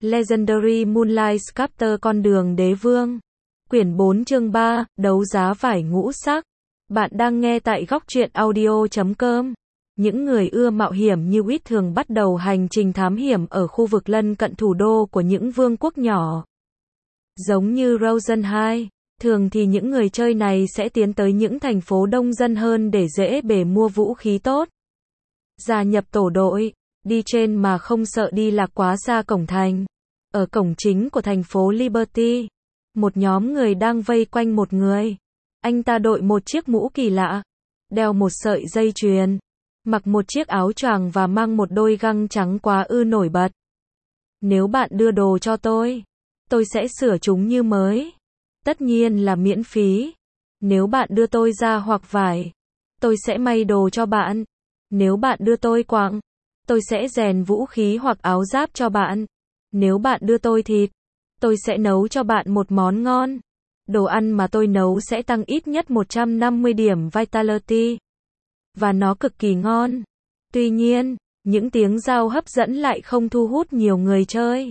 Legendary Moonlight Sculptor con đường đế vương. Quyển 4 chương 3, đấu giá vải ngũ sắc. Bạn đang nghe tại góc truyện audio.com. Những người ưa mạo hiểm như Wit thường bắt đầu hành trình thám hiểm ở khu vực lân cận thủ đô của những vương quốc nhỏ. Giống như Rosenheim, thường thì những người chơi này sẽ tiến tới những thành phố đông dân hơn để dễ bề mua vũ khí tốt. Gia nhập tổ đội, đi trên mà không sợ đi lạc quá xa cổng thành. Ở cổng chính của thành phố Liberty, một nhóm người đang vây quanh một người. Anh ta đội một chiếc mũ kỳ lạ, đeo một sợi dây chuyền, mặc một chiếc áo choàng và mang một đôi găng trắng quá ư nổi bật. Nếu bạn đưa đồ cho tôi sẽ sửa chúng như mới. Tất nhiên là miễn phí. Nếu bạn đưa tôi da hoặc vải, tôi sẽ may đồ cho bạn. Nếu bạn đưa tôi quặng, tôi sẽ rèn vũ khí hoặc áo giáp cho bạn. Nếu bạn đưa tôi thịt, tôi sẽ nấu cho bạn một món ngon. Đồ ăn mà tôi nấu sẽ tăng ít nhất 150 điểm Vitality. Và nó cực kỳ ngon. Tuy nhiên, những tiếng giao hấp dẫn lại không thu hút nhiều người chơi.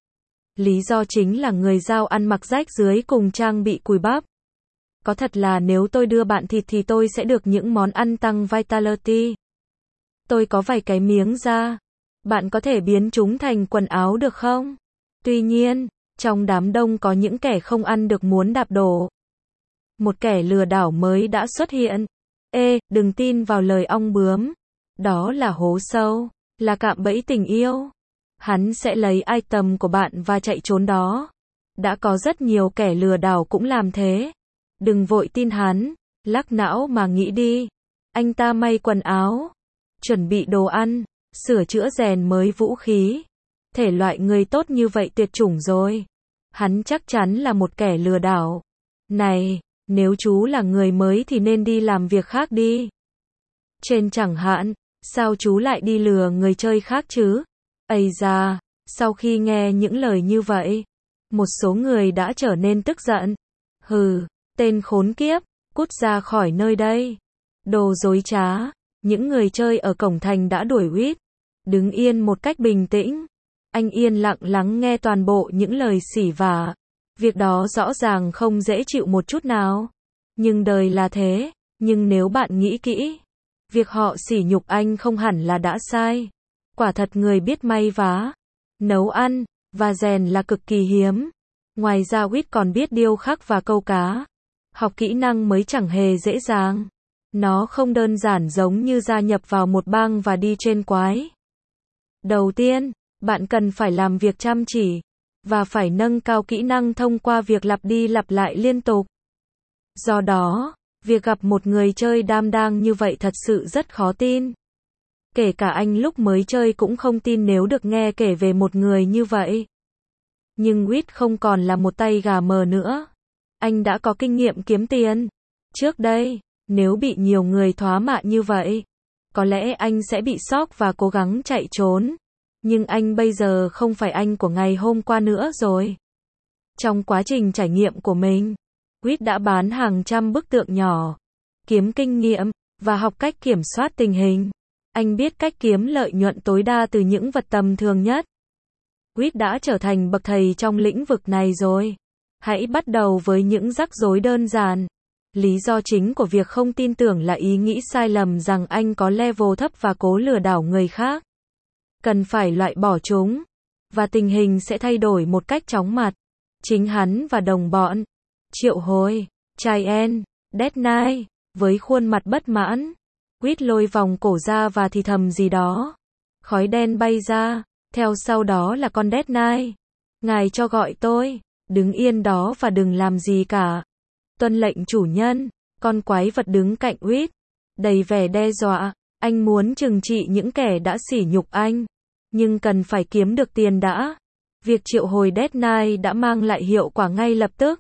Lý do chính là người giao ăn mặc rách rưới cùng trang bị cùi bắp. Có thật là nếu tôi đưa bạn thịt thì tôi sẽ được những món ăn tăng Vitality. Tôi có vài cái miếng da. Bạn có thể biến chúng thành quần áo được không? Tuy nhiên, trong đám đông có những kẻ không ăn được muốn đạp đổ. Một kẻ lừa đảo mới đã xuất hiện. Đừng tin vào lời ong bướm. Đó là hố sâu, là cạm bẫy tình yêu. Hắn sẽ lấy item của bạn và chạy trốn đó. Đã có rất nhiều kẻ lừa đảo cũng làm thế. Đừng vội tin hắn, lắc não mà nghĩ đi. Anh ta may quần áo, chuẩn bị đồ ăn, sửa chữa rèn mới vũ khí. Thể loại người tốt như vậy tuyệt chủng rồi. Hắn chắc chắn là một kẻ lừa đảo. Này, nếu chú là người mới thì nên đi làm việc khác đi. Trên chẳng hạn, sao chú lại đi lừa người chơi khác chứ? Ây da, sau khi nghe những lời như vậy, một số người đã trở nên tức giận. Hừ, tên khốn kiếp, cút ra khỏi nơi đây. Đồ dối trá. Những người chơi ở cổng thành đã đuổi Wit. Đứng yên một cách bình tĩnh. Anh yên lặng lắng nghe toàn bộ những lời xỉ vả. Việc đó rõ ràng không dễ chịu một chút nào. Nhưng đời là thế. Nhưng nếu bạn nghĩ kỹ, việc họ sỉ nhục anh không hẳn là đã sai. Quả thật người biết may vá, nấu ăn và rèn là cực kỳ hiếm. Ngoài ra Wit còn biết điêu khắc và câu cá. Học kỹ năng mới chẳng hề dễ dàng. Nó không đơn giản giống như gia nhập vào một bang và đi trên quái. Đầu tiên, bạn cần phải làm việc chăm chỉ và phải nâng cao kỹ năng thông qua việc lặp đi lặp lại liên tục. Do đó, việc gặp một người chơi đảm đang như vậy thật sự rất khó tin. Kể cả anh lúc mới chơi cũng không tin nếu được nghe kể về một người như vậy. Nhưng Wit không còn là một tay gà mờ nữa. Anh đã có kinh nghiệm kiếm tiền. Trước đây, nếu bị nhiều người thoá mạ như vậy, có lẽ anh sẽ bị sốc và cố gắng chạy trốn. Nhưng anh bây giờ không phải anh của ngày hôm qua nữa rồi. Trong quá trình trải nghiệm của mình, Wit đã bán hàng trăm bức tượng nhỏ, kiếm kinh nghiệm, và học cách kiểm soát tình hình. Anh biết cách kiếm lợi nhuận tối đa từ những vật tầm thường nhất. Wit đã trở thành bậc thầy trong lĩnh vực này rồi. Hãy bắt đầu với những rắc rối đơn giản. Lý do chính của việc không tin tưởng là ý nghĩ sai lầm rằng anh có level thấp và cố lừa đảo người khác. Cần phải loại bỏ chúng, và tình hình sẽ thay đổi một cách chóng mặt. Chính hắn và đồng bọn, triệu hồi, Cheyenne, Death Knight, với khuôn mặt bất mãn. Wit lôi vòng cổ ra và thì thầm gì đó. Khói đen bay ra, theo sau đó là con Death Knight. Ngài cho gọi tôi, đứng yên đó và đừng làm gì cả. Tuân lệnh chủ nhân. Con quái vật đứng cạnh Wit, đầy vẻ đe dọa. Anh muốn trừng trị những kẻ đã sỉ nhục anh, nhưng cần phải kiếm được tiền đã. Việc triệu hồi Death Knight đã mang lại hiệu quả ngay lập tức.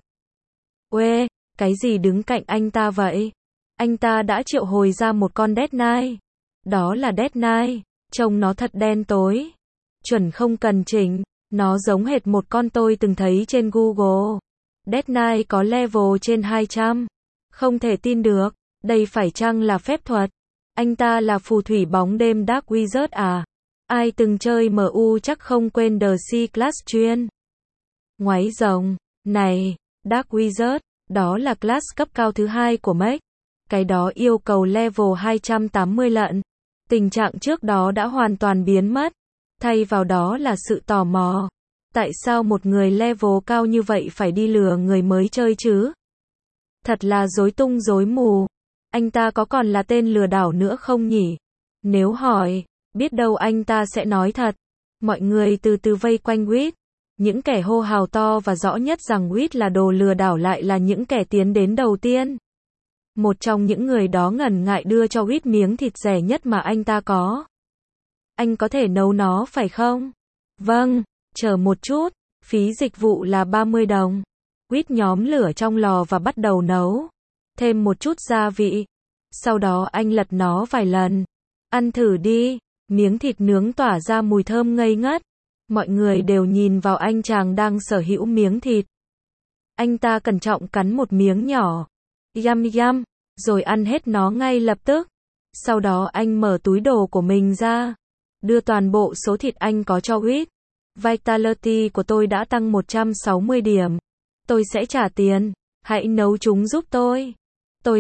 Uê, cái gì đứng cạnh anh ta vậy? Anh ta đã triệu hồi ra một con Death Knight. Đó là Death Knight, trông nó thật đen tối. Chuẩn không cần chỉnh, nó giống hệt một con tôi từng thấy trên Google. Death Knight có level trên 200. Không thể tin được, đây phải chăng là phép thuật? Anh ta là phù thủy bóng đêm Dark Wizard à? Ai từng chơi MU chắc không quên The C-Class chuyên. Ngoáy rồng. Này, Dark Wizard, đó là class cấp cao thứ hai của mech. Cái đó yêu cầu level 280 lận. Tình trạng trước đó đã hoàn toàn biến mất. Thay vào đó là sự tò mò. Tại sao một người level cao như vậy phải đi lừa người mới chơi chứ? Thật là rối tung rối mù. Anh ta có còn là tên lừa đảo nữa không nhỉ? Nếu hỏi, biết đâu anh ta sẽ nói thật. Mọi người từ từ vây quanh Wit. Những kẻ hô hào to và rõ nhất rằng Wit là đồ lừa đảo lại là những kẻ tiến đến đầu tiên. Một trong những người đó ngần ngại đưa cho Wit miếng thịt rẻ nhất mà anh ta có. Anh có thể nấu nó phải không? Vâng, chờ một chút, phí dịch vụ là 30 đồng. Wit nhóm lửa trong lò và bắt đầu nấu. Thêm một chút gia vị. Sau đó anh lật nó vài lần. Ăn thử đi. Miếng thịt nướng tỏa ra mùi thơm ngây ngất. Mọi người đều nhìn vào anh chàng đang sở hữu miếng thịt. Anh ta cẩn trọng cắn một miếng nhỏ. Yum yum, rồi ăn hết nó ngay lập tức. Sau đó anh mở túi đồ của mình ra. Đưa toàn bộ số thịt anh có cho Wit. Vitality của tôi đã tăng 160 điểm. Tôi sẽ trả tiền. Hãy nấu chúng giúp tôi. Tôi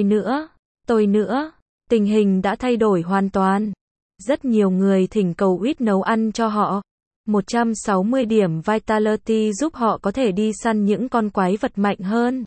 nữa. Tình hình đã thay đổi hoàn toàn. Rất nhiều người thỉnh cầu Wit nấu ăn cho họ. 160 điểm Vitality giúp họ có thể đi săn những con quái vật mạnh hơn.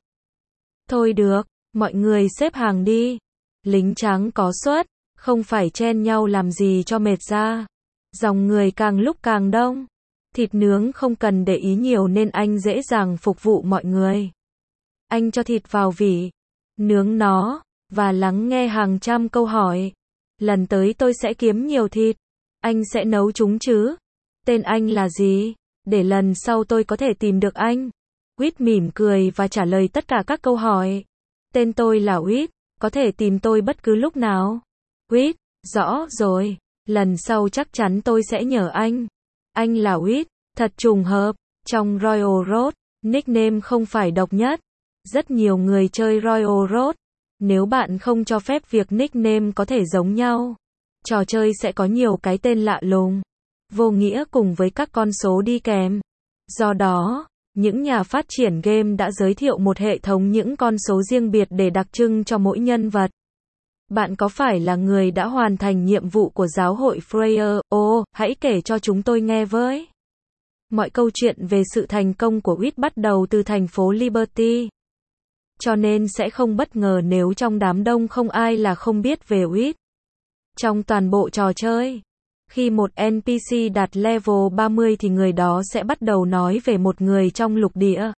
Thôi được, mọi người xếp hàng đi. Lính trắng có suất, không phải chen nhau làm gì cho mệt ra. Dòng người càng lúc càng đông. Thịt nướng không cần để ý nhiều nên anh dễ dàng phục vụ mọi người. Anh cho thịt vào vỉ, nướng nó, và lắng nghe hàng trăm câu hỏi. Lần tới tôi sẽ kiếm nhiều thịt. Anh sẽ nấu chúng chứ? Tên anh là gì? Để lần sau tôi có thể tìm được anh. Wit mỉm cười và trả lời tất cả các câu hỏi. Tên tôi là Wit, có thể tìm tôi bất cứ lúc nào. Wit, rõ rồi, lần sau chắc chắn tôi sẽ nhờ anh. Anh là Wit, thật trùng hợp, trong Royal Road, nickname không phải độc nhất. Rất nhiều người chơi Royal Road. Nếu bạn không cho phép việc nickname có thể giống nhau, trò chơi sẽ có nhiều cái tên lạ lùng, vô nghĩa cùng với các con số đi kèm. Do đó, những nhà phát triển game đã giới thiệu một hệ thống những con số riêng biệt để đặc trưng cho mỗi nhân vật. Bạn có phải là người đã hoàn thành nhiệm vụ của giáo hội Freya? Ồ, hãy kể cho chúng tôi nghe với. Mọi câu chuyện về sự thành công của Wit bắt đầu từ thành phố Liberty. Cho nên sẽ không bất ngờ nếu trong đám đông không ai là không biết về Wit. Trong toàn bộ trò chơi, khi một NPC đạt level 30 thì người đó sẽ bắt đầu nói về một người trong lục địa.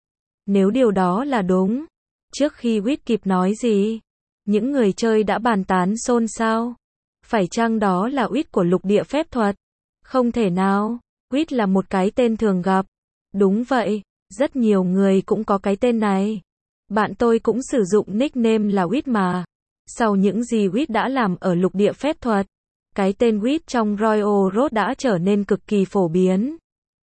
Nếu điều đó là đúng, trước khi Wit kịp nói gì, những người chơi đã bàn tán xôn xao. Phải chăng đó là Wit của lục địa phép thuật? Không thể nào, Wit là một cái tên thường gặp. Đúng vậy, rất nhiều người cũng có cái tên này. Bạn tôi cũng sử dụng nickname là Wit mà. Sau những gì Wit đã làm ở lục địa phép thuật, cái tên Wit trong Royal Road đã trở nên cực kỳ phổ biến.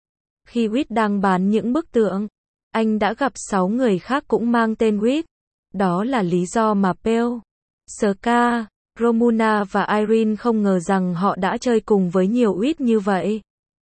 Khi Wit đang bán những bức tượng, anh đã gặp 6 người khác cũng mang tên Wit. Đó là lý do mà Pale, Ska, Romuna và Irene không ngờ rằng họ đã chơi cùng với nhiều Wit như vậy.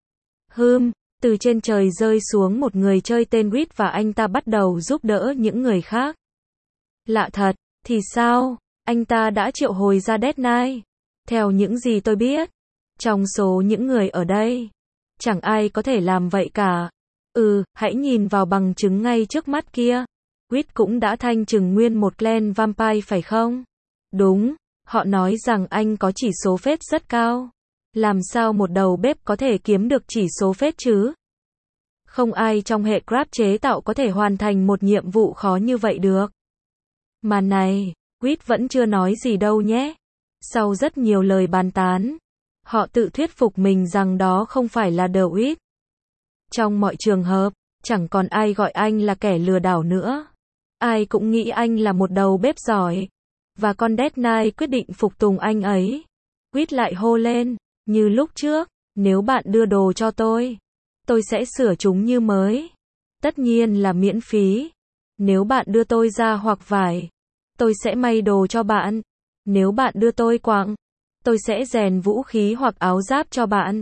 Từ trên trời rơi xuống một người chơi tên Wit và anh ta bắt đầu giúp đỡ những người khác. Lạ thật, thì sao? Anh ta đã triệu hồi ra Dead Knight. Theo những gì tôi biết, trong số những người ở đây, chẳng ai có thể làm vậy cả. Hãy nhìn vào bằng chứng ngay trước mắt kia. Wit cũng đã thanh trừng nguyên một clan vampire phải không? Đúng, họ nói rằng anh có chỉ số phết rất cao. Làm sao một đầu bếp có thể kiếm được chỉ số phết chứ? Không ai trong hệ craft chế tạo có thể hoàn thành một nhiệm vụ khó như vậy được. Mà này, Wit vẫn chưa nói gì đâu nhé. Sau rất nhiều lời bàn tán, họ tự thuyết phục mình rằng đó không phải là The Wit. Trong mọi trường hợp, chẳng còn ai gọi anh là kẻ lừa đảo nữa. Ai cũng nghĩ anh là một đầu bếp giỏi. Và con Dead Knight quyết định phục tùng anh ấy. Wit lại hô lên, như lúc trước, nếu bạn đưa đồ cho tôi sẽ sửa chúng như mới. Tất nhiên là miễn phí. Nếu bạn đưa tôi da hoặc vải, tôi sẽ may đồ cho bạn. Nếu bạn đưa tôi quặng, tôi sẽ rèn vũ khí hoặc áo giáp cho bạn.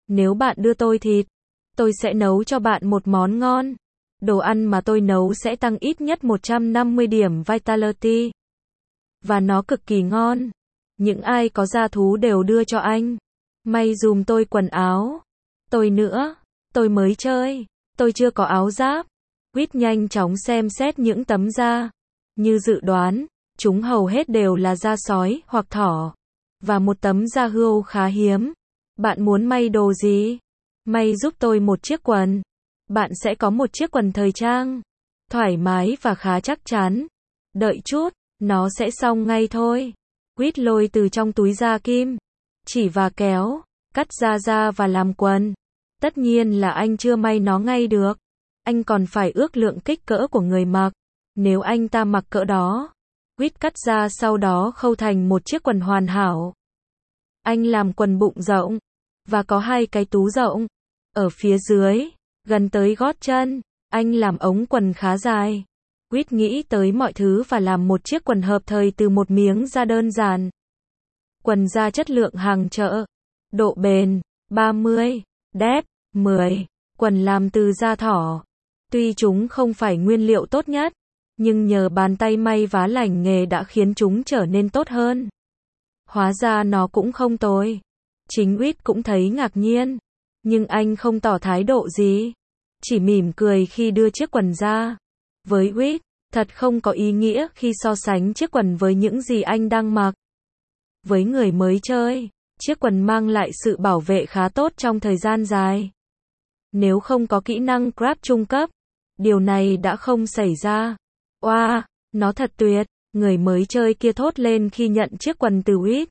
Nếu bạn đưa tôi thịt, tôi sẽ nấu cho bạn một món ngon. Đồ ăn mà tôi nấu sẽ tăng ít nhất 150 điểm Vitality. Và nó cực kỳ ngon. Những ai có gia thú đều đưa cho anh. May dùm tôi quần áo. Tôi nữa. Tôi mới chơi. Tôi chưa có áo giáp. Quýt nhanh chóng xem xét những tấm da. Như dự đoán, chúng hầu hết đều là da sói hoặc thỏ. Và một tấm da hươu khá hiếm. Bạn muốn may đồ gì? May giúp tôi một chiếc quần. Bạn sẽ có một chiếc quần thời trang. Thoải mái và khá chắc chắn. Đợi chút, nó sẽ xong ngay thôi. Quýt lôi từ trong túi ra kim, chỉ và kéo, cắt ra và làm quần. Tất nhiên là anh chưa may nó ngay được. Anh còn phải ước lượng kích cỡ của người mặc. Nếu anh ta mặc cỡ đó, Quýt cắt ra sau đó khâu thành một chiếc quần hoàn hảo. Anh làm quần bụng rộng, và có hai cái túi rộng. Ở phía dưới, gần tới gót chân, anh làm ống quần khá dài. Quýt nghĩ tới mọi thứ và làm một chiếc quần hợp thời từ một miếng da đơn giản. Quần da chất lượng hàng chợ. Độ bền, 30. Depth, 10. Quần làm từ da thỏ. Tuy chúng không phải nguyên liệu tốt nhất, nhưng nhờ bàn tay may vá lành nghề đã khiến chúng trở nên tốt hơn. Hóa ra nó cũng không tồi. Chính Quýt cũng thấy ngạc nhiên. Nhưng anh không tỏ thái độ gì. Chỉ mỉm cười khi đưa chiếc quần ra. Với Quýt, thật không có ý nghĩa khi so sánh chiếc quần với những gì anh đang mặc. Với người mới chơi, chiếc quần mang lại sự bảo vệ khá tốt trong thời gian dài. Nếu không có kỹ năng Grab trung cấp, điều này đã không xảy ra. Wow, nó thật tuyệt, người mới chơi kia thốt lên khi nhận chiếc quần từ Quýt.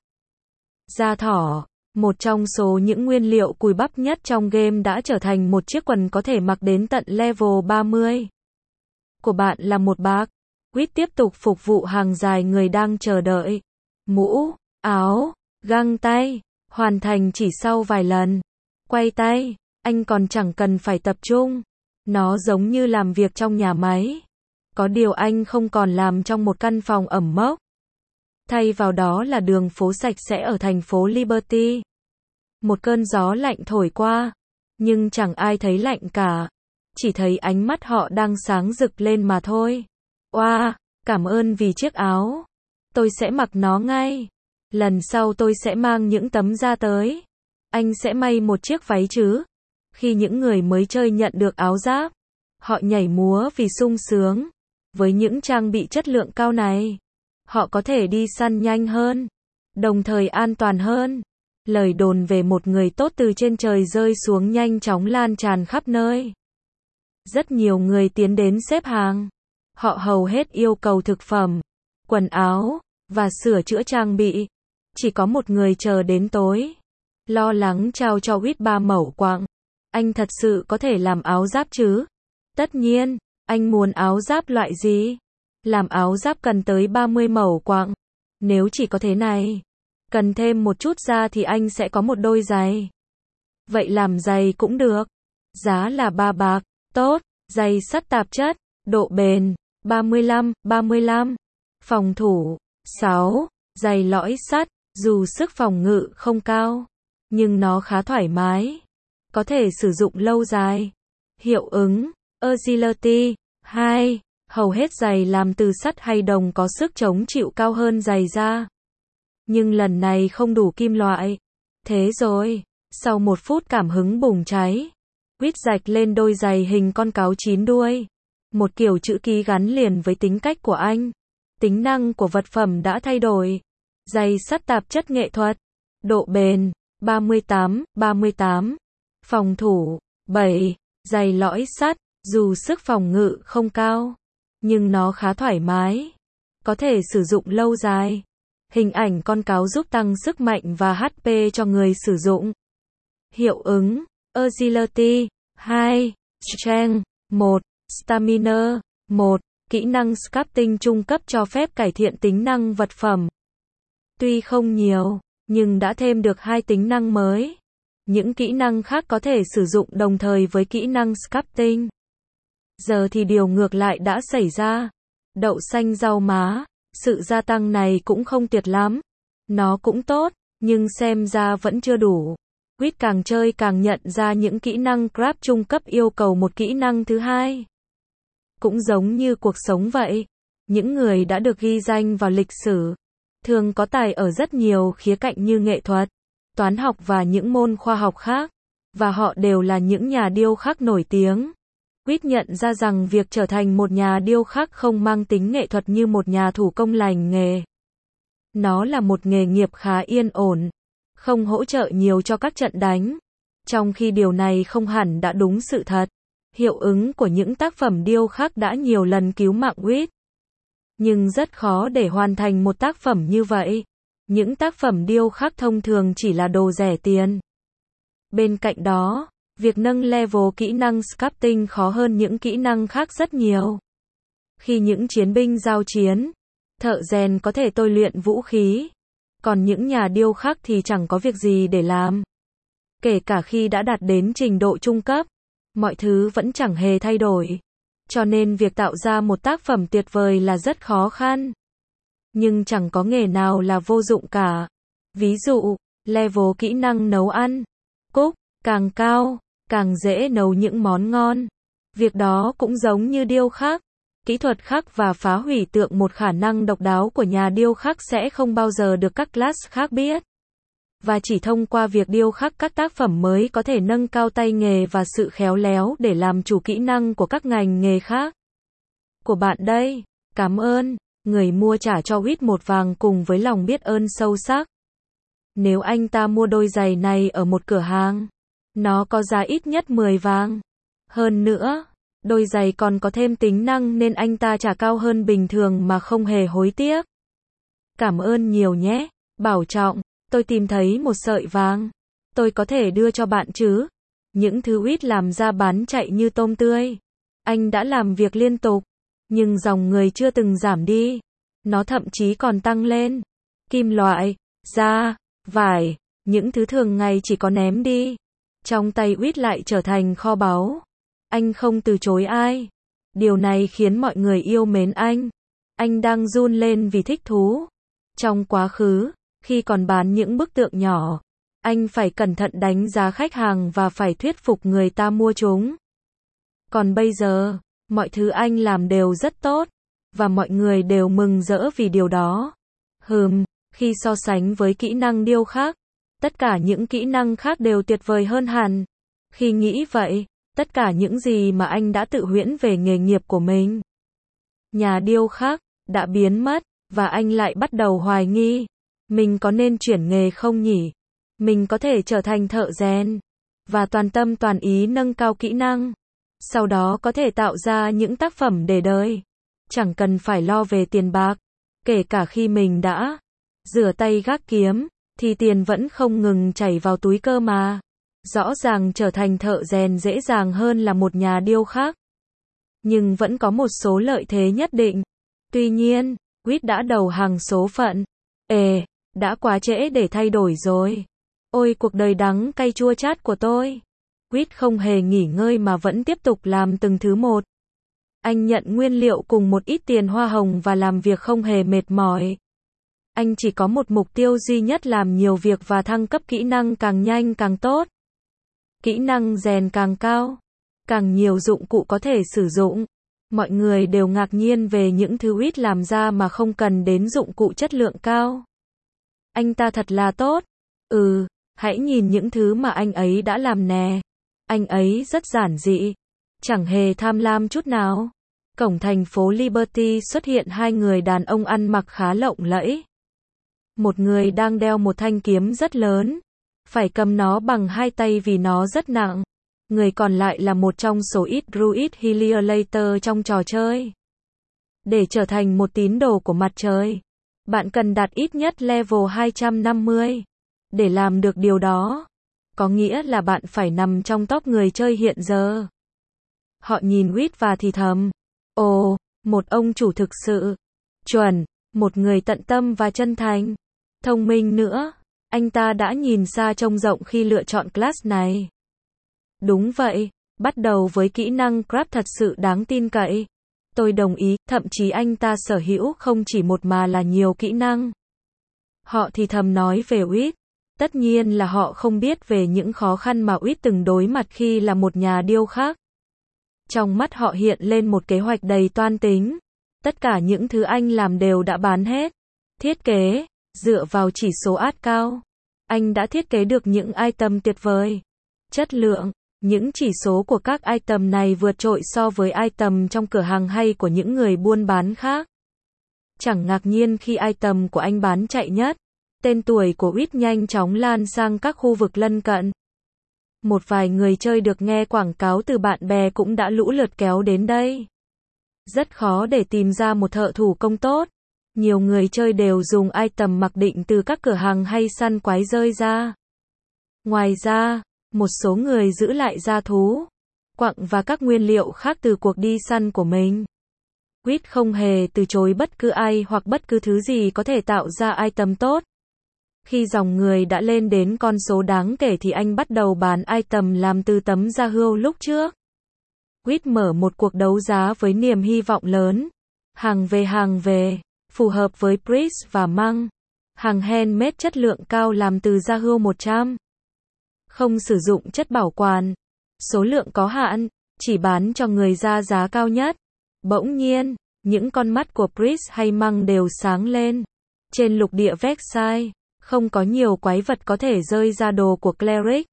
Da thỏ, một trong số những nguyên liệu cùi bắp nhất trong game đã trở thành một chiếc quần có thể mặc đến tận level 30. Của bạn là một bạc. Quýt tiếp tục phục vụ hàng dài người đang chờ đợi. Mũ, áo, găng tay, hoàn thành chỉ sau vài lần. Quay tay, anh còn chẳng cần phải tập trung. Nó giống như làm việc trong nhà máy. Có điều anh không còn làm trong một căn phòng ẩm mốc. Thay vào đó là đường phố sạch sẽ ở thành phố Liberty. Một cơn gió lạnh thổi qua, nhưng chẳng ai thấy lạnh cả. Chỉ thấy ánh mắt họ đang sáng rực lên mà thôi. Wow, cảm ơn vì chiếc áo. Tôi sẽ mặc nó ngay. Lần sau tôi sẽ mang những tấm da tới. Anh sẽ may một chiếc váy chứ? Khi những người mới chơi nhận được áo giáp, họ nhảy múa vì sung sướng. Với những trang bị chất lượng cao này, họ có thể đi săn nhanh hơn, đồng thời an toàn hơn. Lời đồn về một người tốt từ trên trời rơi xuống nhanh chóng lan tràn khắp nơi. Rất nhiều người tiến đến xếp hàng. Họ hầu hết yêu cầu thực phẩm, quần áo, và sửa chữa trang bị. Chỉ có một người chờ đến tối. Lo lắng trao cho Quýt 3 mẩu quặng. Anh thật sự có thể làm áo giáp chứ? Tất nhiên, anh muốn áo giáp loại gì? Làm áo giáp cần tới 30 mẩu quặng. Nếu chỉ có thế này, cần thêm một chút da thì anh sẽ có một đôi giày. Vậy làm giày cũng được. Giá là 3 bạc. Tốt, giày sắt tạp chất, độ bền, 35. Phòng thủ, 6. Giày lõi sắt, dù sức phòng ngự không cao, nhưng nó khá thoải mái. Có thể sử dụng lâu dài. Hiệu ứng, Agility, 2. Hầu hết giày làm từ sắt hay đồng có sức chống chịu cao hơn giày da. Nhưng lần này không đủ kim loại. Thế rồi, sau 1 phút cảm hứng bùng cháy, Quýt rạch lên đôi giày hình con cáo 9 đuôi. Một kiểu chữ ký gắn liền với tính cách của anh. Tính năng của vật phẩm đã thay đổi. Giày sắt tạp chất nghệ thuật. Độ bền, 38. Phòng thủ, 7. Giày lõi sắt, dù sức phòng ngự không cao, nhưng nó khá thoải mái. Có thể sử dụng lâu dài. Hình ảnh con cáo giúp tăng sức mạnh và HP cho người sử dụng. Hiệu ứng, Agility, 2. Strength, 1. Stamina, 1. Kỹ năng Sculpting trung cấp cho phép cải thiện tính năng vật phẩm. Tuy không nhiều, nhưng đã thêm được 2 tính năng mới. Những kỹ năng khác có thể sử dụng đồng thời với kỹ năng Sculpting. Giờ thì điều ngược lại đã xảy ra. Đậu xanh rau má, sự gia tăng này cũng không tuyệt lắm. Nó cũng tốt, nhưng xem ra vẫn chưa đủ. Quýt càng chơi càng nhận ra những kỹ năng Grab trung cấp yêu cầu một kỹ năng thứ hai. Cũng giống như cuộc sống vậy, những người đã được ghi danh vào lịch sử thường có tài ở rất nhiều khía cạnh như nghệ thuật, toán học và những môn khoa học khác, và họ đều là những nhà điêu khắc nổi tiếng. Quýt nhận ra rằng việc trở thành một nhà điêu khắc không mang tính nghệ thuật như một nhà thủ công lành nghề. Nó là một nghề nghiệp khá yên ổn, không hỗ trợ nhiều cho các trận đánh, trong khi điều này không hẳn đã đúng sự thật. Hiệu ứng của những tác phẩm điêu khắc đã nhiều lần cứu mạng Quýt. Nhưng rất khó để hoàn thành một tác phẩm như vậy. Những tác phẩm điêu khắc thông thường chỉ là đồ rẻ tiền. Bên cạnh đó, việc nâng level kỹ năng sculpting khó hơn những kỹ năng khác rất nhiều. Khi những chiến binh giao chiến, thợ rèn có thể tôi luyện vũ khí, còn những nhà điêu khắc thì chẳng có việc gì để làm. Kể cả khi đã đạt đến trình độ trung cấp, mọi thứ vẫn chẳng hề thay đổi. Cho nên việc tạo ra một tác phẩm tuyệt vời là rất khó khăn. Nhưng chẳng có nghề nào là vô dụng cả. Ví dụ, level kỹ năng nấu ăn, cook, càng cao, càng dễ nấu những món ngon. Việc đó cũng giống như điêu khắc. Kỹ thuật khắc và phá hủy tượng một khả năng độc đáo của nhà điêu khắc sẽ không bao giờ được các class khác biết. Và chỉ thông qua việc điêu khắc các tác phẩm mới có thể nâng cao tay nghề và sự khéo léo để làm chủ kỹ năng của các ngành nghề khác. Của bạn đây, cảm ơn. Người mua trả cho Quýt một vàng cùng với lòng biết ơn sâu sắc. Nếu anh ta mua đôi giày này ở một cửa hàng, nó có giá ít nhất 10 vàng. Hơn nữa, đôi giày còn có thêm tính năng nên anh ta trả cao hơn bình thường mà không hề hối tiếc. Cảm ơn nhiều nhé, bảo trọng. Tôi tìm thấy một sợi vàng. Tôi có thể đưa cho bạn chứ? Những thứ Quýt làm ra bán chạy như tôm tươi. Anh đã làm việc liên tục, nhưng dòng người chưa từng giảm đi. Nó thậm chí còn tăng lên. Kim loại, da, vải, những thứ thường ngày chỉ có ném đi. Trong tay Quýt lại trở thành kho báu. Anh không từ chối ai. Điều này khiến mọi người yêu mến anh. Anh đang run lên vì thích thú. Trong quá khứ, khi còn bán những bức tượng nhỏ, anh phải cẩn thận đánh giá khách hàng và phải thuyết phục người ta mua chúng. Còn bây giờ, mọi thứ anh làm đều rất tốt, và mọi người đều mừng rỡ vì điều đó. Khi so sánh với kỹ năng điêu khắc, tất cả những kỹ năng khác đều tuyệt vời hơn hẳn. Khi nghĩ vậy, tất cả những gì mà anh đã tự huyễn về nghề nghiệp của mình, nhà điêu khắc, đã biến mất, và anh lại bắt đầu hoài nghi. Mình có nên chuyển nghề không nhỉ? Mình có thể trở thành thợ rèn, và toàn tâm toàn ý nâng cao kỹ năng. Sau đó có thể tạo ra những tác phẩm để đời. Chẳng cần phải lo về tiền bạc. Kể cả khi mình đã rửa tay gác kiếm, thì tiền vẫn không ngừng chảy vào túi cơ mà. Rõ ràng trở thành thợ rèn dễ dàng hơn là một nhà điêu khắc. Nhưng vẫn có một số lợi thế nhất định. Tuy nhiên, Quýt đã đầu hàng số phận. Đã quá trễ để thay đổi rồi. Ôi cuộc đời đắng cay chua chát của tôi. Quýt không hề nghỉ ngơi mà vẫn tiếp tục làm từng thứ một. Anh nhận nguyên liệu cùng một ít tiền hoa hồng và làm việc không hề mệt mỏi. Anh chỉ có một mục tiêu duy nhất: làm nhiều việc và thăng cấp kỹ năng càng nhanh càng tốt. Kỹ năng rèn càng cao, càng nhiều dụng cụ có thể sử dụng. Mọi người đều ngạc nhiên về những thứ Quýt làm ra mà không cần đến dụng cụ chất lượng cao. Anh ta thật là tốt. Hãy nhìn những thứ mà anh ấy đã làm nè. Anh ấy rất giản dị, chẳng hề tham lam chút nào. Cổng thành phố Liberty xuất hiện hai người đàn ông ăn mặc khá lộng lẫy. Một người đang đeo một thanh kiếm rất lớn, phải cầm nó bằng hai tay vì nó rất nặng. Người còn lại là một trong số ít Druid Helliolator trong trò chơi. Để trở thành một tín đồ của mặt trời, bạn cần đạt ít nhất level 250. Để làm được điều đó, có nghĩa là bạn phải nằm trong top người chơi hiện giờ. Họ nhìn Quýt và thì thầm. Ồ, một ông chủ thực sự. Chuẩn, một người tận tâm và chân thành. Thông minh nữa, anh ta đã nhìn xa trông rộng khi lựa chọn class này. Đúng vậy, bắt đầu với kỹ năng Grab thật sự đáng tin cậy. Tôi đồng ý, thậm chí anh ta sở hữu không chỉ một mà là nhiều kỹ năng. Họ thì thầm nói về Quýt. Tất nhiên là họ không biết về những khó khăn mà Whit từng đối mặt khi là một nhà điêu khắc. Trong mắt họ hiện lên một kế hoạch đầy toan tính. Tất cả những thứ anh làm đều đã bán hết. Thiết kế, dựa vào chỉ số át cao. Anh đã thiết kế được những item tuyệt vời. Chất lượng, những chỉ số của các item này vượt trội so với item trong cửa hàng hay của những người buôn bán khác. Chẳng ngạc nhiên khi item của anh bán chạy nhất. Tên tuổi của Whit nhanh chóng lan sang các khu vực lân cận. Một vài người chơi được nghe quảng cáo từ bạn bè cũng đã lũ lượt kéo đến đây. Rất khó để tìm ra một thợ thủ công tốt. Nhiều người chơi đều dùng item mặc định từ các cửa hàng hay săn quái rơi ra. Ngoài ra, một số người giữ lại da thú, quặng và các nguyên liệu khác từ cuộc đi săn của mình. Whit không hề từ chối bất cứ ai hoặc bất cứ thứ gì có thể tạo ra item tốt. Khi dòng người đã lên đến con số đáng kể thì anh bắt đầu bán item làm từ tấm da hươu lúc trước. Whit mở một cuộc đấu giá với niềm hy vọng lớn. Hàng về, phù hợp với Priest và Monk. Hàng handmade chất lượng cao làm từ da hươu 100. Không sử dụng chất bảo quản. Số lượng có hạn, chỉ bán cho người ra giá cao nhất. Bỗng nhiên, những con mắt của Priest hay Monk đều sáng lên. Trên lục địa Vexai, không có nhiều quái vật có thể rơi ra đồ của Cleric.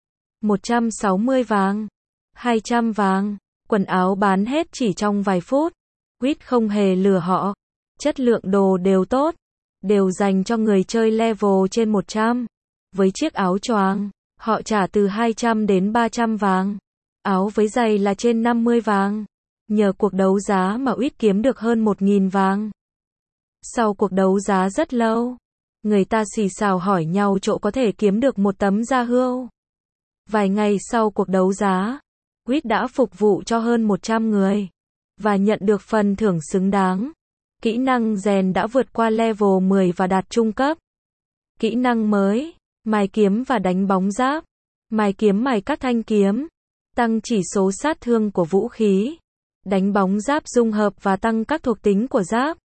160 vàng, 200 vàng, quần áo bán hết chỉ trong vài phút. Whit không hề lừa họ. Chất lượng đồ đều tốt, đều dành cho người chơi level trên 100. Với chiếc áo choàng, họ trả từ 200 đến 300 vàng. Áo với giày là trên 50 vàng. Nhờ cuộc đấu giá mà Whit kiếm được hơn 1.000 vàng. Sau cuộc đấu giá rất lâu, người ta xì xào hỏi nhau chỗ có thể kiếm được một tấm da hươu. Vài ngày sau cuộc đấu giá, Whit đã phục vụ cho hơn 100 người và nhận được phần thưởng xứng đáng. Kỹ năng rèn đã vượt qua level 10 và đạt trung cấp. Kỹ năng mới, mài kiếm và đánh bóng giáp. Mài kiếm mài các thanh kiếm, tăng chỉ số sát thương của vũ khí. Đánh bóng giáp dung hợp và tăng các thuộc tính của giáp.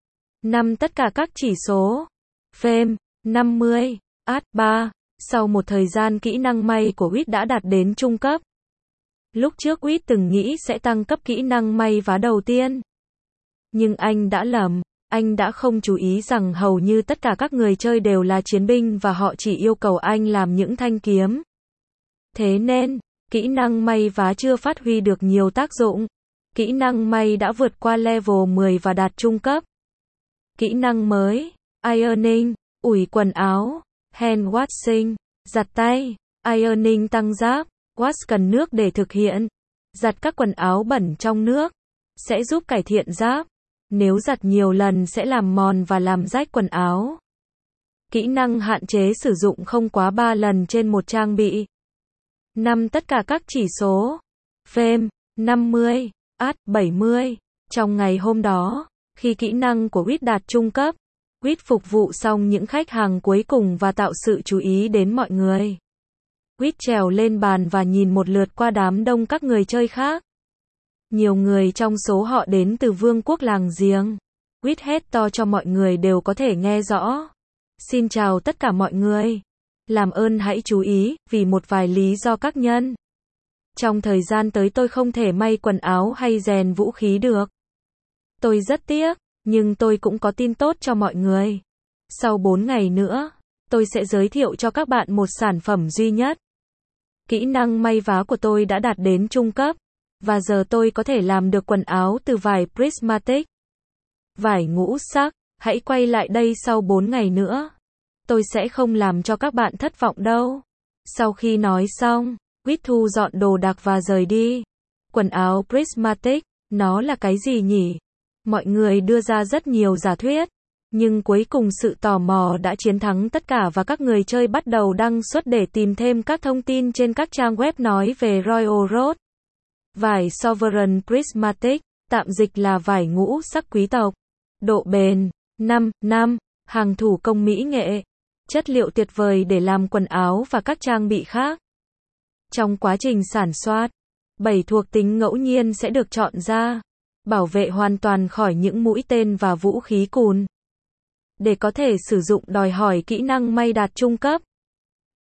5 tất cả các chỉ số. Fame, 50, Art 3. Sau một thời gian kỹ năng may của Whit đã đạt đến trung cấp. Lúc trước Whit từng nghĩ sẽ tăng cấp kỹ năng may vá đầu tiên. Nhưng anh đã lầm, anh đã không chú ý rằng hầu như tất cả các người chơi đều là chiến binh và họ chỉ yêu cầu anh làm những thanh kiếm. Thế nên, kỹ năng may vá chưa phát huy được nhiều tác dụng. Kỹ năng may đã vượt qua level 10 và đạt trung cấp. Kỹ năng mới, Ironing, ủi quần áo, Hand washing, giặt tay, Ironing tăng giáp, wash cần nước để thực hiện. Giặt các quần áo bẩn trong nước, sẽ giúp cải thiện giáp. Nếu giặt nhiều lần sẽ làm mòn và làm rách quần áo. Kỹ năng hạn chế sử dụng không quá 3 lần trên một trang bị. 5 tất cả các chỉ số. Fame, 50, Art, 70. Trong ngày hôm đó, khi kỹ năng của Whit đạt trung cấp, Whit phục vụ xong những khách hàng cuối cùng và tạo sự chú ý đến mọi người. Whit trèo lên bàn và nhìn một lượt qua đám đông các người chơi khác. Nhiều người trong số họ đến từ vương quốc làng giềng. Whit hét to cho mọi người đều có thể nghe rõ. Xin chào tất cả mọi người. Làm ơn hãy chú ý, vì một vài lý do các nhân. Trong thời gian tới tôi không thể may quần áo hay rèn vũ khí được. Tôi rất tiếc, nhưng tôi cũng có tin tốt cho mọi người. Sau 4 ngày nữa, tôi sẽ giới thiệu cho các bạn một sản phẩm duy nhất. Kỹ năng may vá của tôi đã đạt đến trung cấp. Và giờ tôi có thể làm được quần áo từ vải prismatic. Vải ngũ sắc, hãy quay lại đây sau 4 ngày nữa. Tôi sẽ không làm cho các bạn thất vọng đâu. Sau khi nói xong, Whit thu dọn đồ đạc và rời đi. Quần áo prismatic, nó là cái gì nhỉ? Mọi người đưa ra rất nhiều giả thuyết. Nhưng cuối cùng sự tò mò đã chiến thắng tất cả và các người chơi bắt đầu đăng xuất để tìm thêm các thông tin trên các trang web nói về Royal Road. Vải Sovereign Prismatic, tạm dịch là vải ngũ sắc quý tộc. Độ bền, 5 năm, hàng thủ công mỹ nghệ. Chất liệu tuyệt vời để làm quần áo và các trang bị khác. Trong quá trình sản xuất, 7 thuộc tính ngẫu nhiên sẽ được chọn ra. Bảo vệ hoàn toàn khỏi những mũi tên và vũ khí cùn. Để có thể sử dụng đòi hỏi kỹ năng may đạt trung cấp.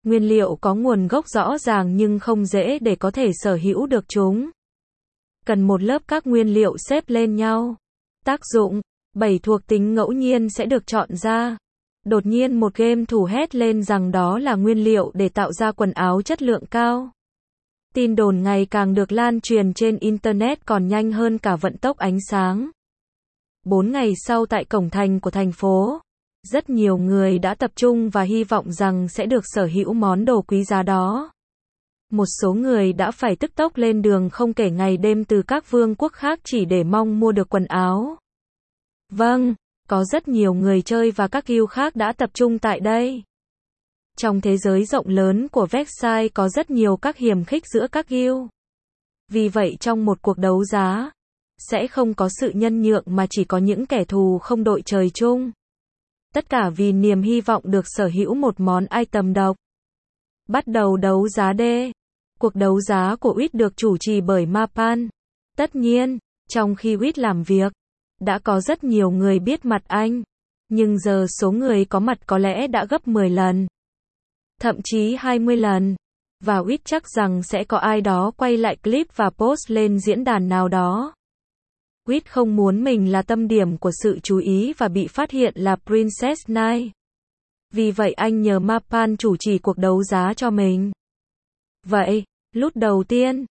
Nguyên liệu có nguồn gốc rõ ràng nhưng không dễ để có thể sở hữu được chúng. Cần một lớp các nguyên liệu xếp lên nhau. Tác dụng: 7 thuộc tính ngẫu nhiên sẽ được chọn ra. Đột nhiên một game thủ hét lên rằng đó là nguyên liệu để tạo ra quần áo chất lượng cao. Tin đồn ngày càng được lan truyền trên Internet còn nhanh hơn cả vận tốc ánh sáng. 4 ngày sau tại cổng thành của thành phố, rất nhiều người đã tập trung và hy vọng rằng sẽ được sở hữu món đồ quý giá đó. Một số người đã phải tức tốc lên đường không kể ngày đêm từ các vương quốc khác chỉ để mong mua được quần áo. Vâng, có rất nhiều người chơi và các guild khác đã tập trung tại đây. Trong thế giới rộng lớn của Versailles có rất nhiều các hiềm khích giữa các guild. Vì vậy trong một cuộc đấu giá, sẽ không có sự nhân nhượng mà chỉ có những kẻ thù không đội trời chung. Tất cả vì niềm hy vọng được sở hữu một món item độc. Bắt đầu đấu giá D. Cuộc đấu giá của Wit được chủ trì bởi Mapan. Tất nhiên, trong khi Wit làm việc, đã có rất nhiều người biết mặt anh. Nhưng giờ số người có mặt có lẽ đã gấp 10 lần. Thậm chí 20 lần. Và Wit chắc rằng sẽ có ai đó quay lại clip và post lên diễn đàn nào đó. Wit không muốn mình là tâm điểm của sự chú ý và bị phát hiện là Princess Knight. Vì vậy anh nhờ Mapan chủ trì cuộc đấu giá cho mình. Vậy, lúc đầu tiên,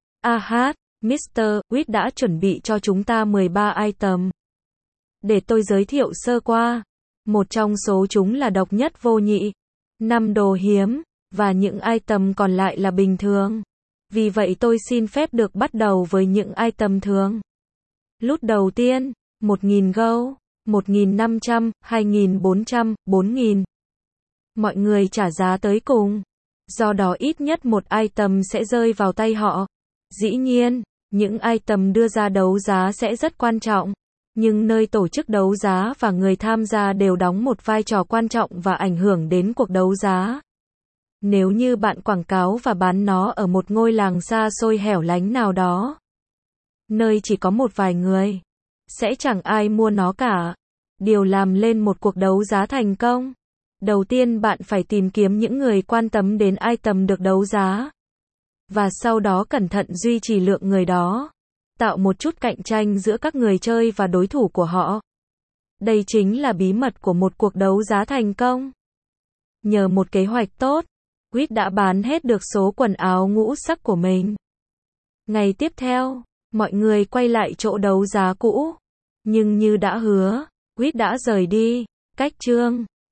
Mr. Wit đã chuẩn bị cho chúng ta 13 item. Để tôi giới thiệu sơ qua. Một trong số chúng là độc nhất vô nhị, 5 đồ hiếm, và những item còn lại là bình thường. Vì vậy tôi xin phép được bắt đầu với những item thường. Lúc đầu tiên, 1.000 gold, 1.500, 2.400, 4.000. Mọi người trả giá tới cùng. Do đó ít nhất một item sẽ rơi vào tay họ. Dĩ nhiên, những item đưa ra đấu giá sẽ rất quan trọng. Nhưng nơi tổ chức đấu giá và người tham gia đều đóng một vai trò quan trọng và ảnh hưởng đến cuộc đấu giá. Nếu như bạn quảng cáo và bán nó ở một ngôi làng xa xôi hẻo lánh nào đó, nơi chỉ có một vài người, sẽ chẳng ai mua nó cả. Điều làm lên một cuộc đấu giá thành công. Đầu tiên bạn phải tìm kiếm những người quan tâm đến item được đấu giá. Và sau đó cẩn thận duy trì lượng người đó. Tạo một chút cạnh tranh giữa các người chơi và đối thủ của họ. Đây chính là bí mật của một cuộc đấu giá thành công. Nhờ một kế hoạch tốt, Wit đã bán hết được số quần áo ngũ sắc của mình. Ngày tiếp theo, mọi người quay lại chỗ đấu giá cũ. Nhưng như đã hứa, Wit đã rời đi. Cách chương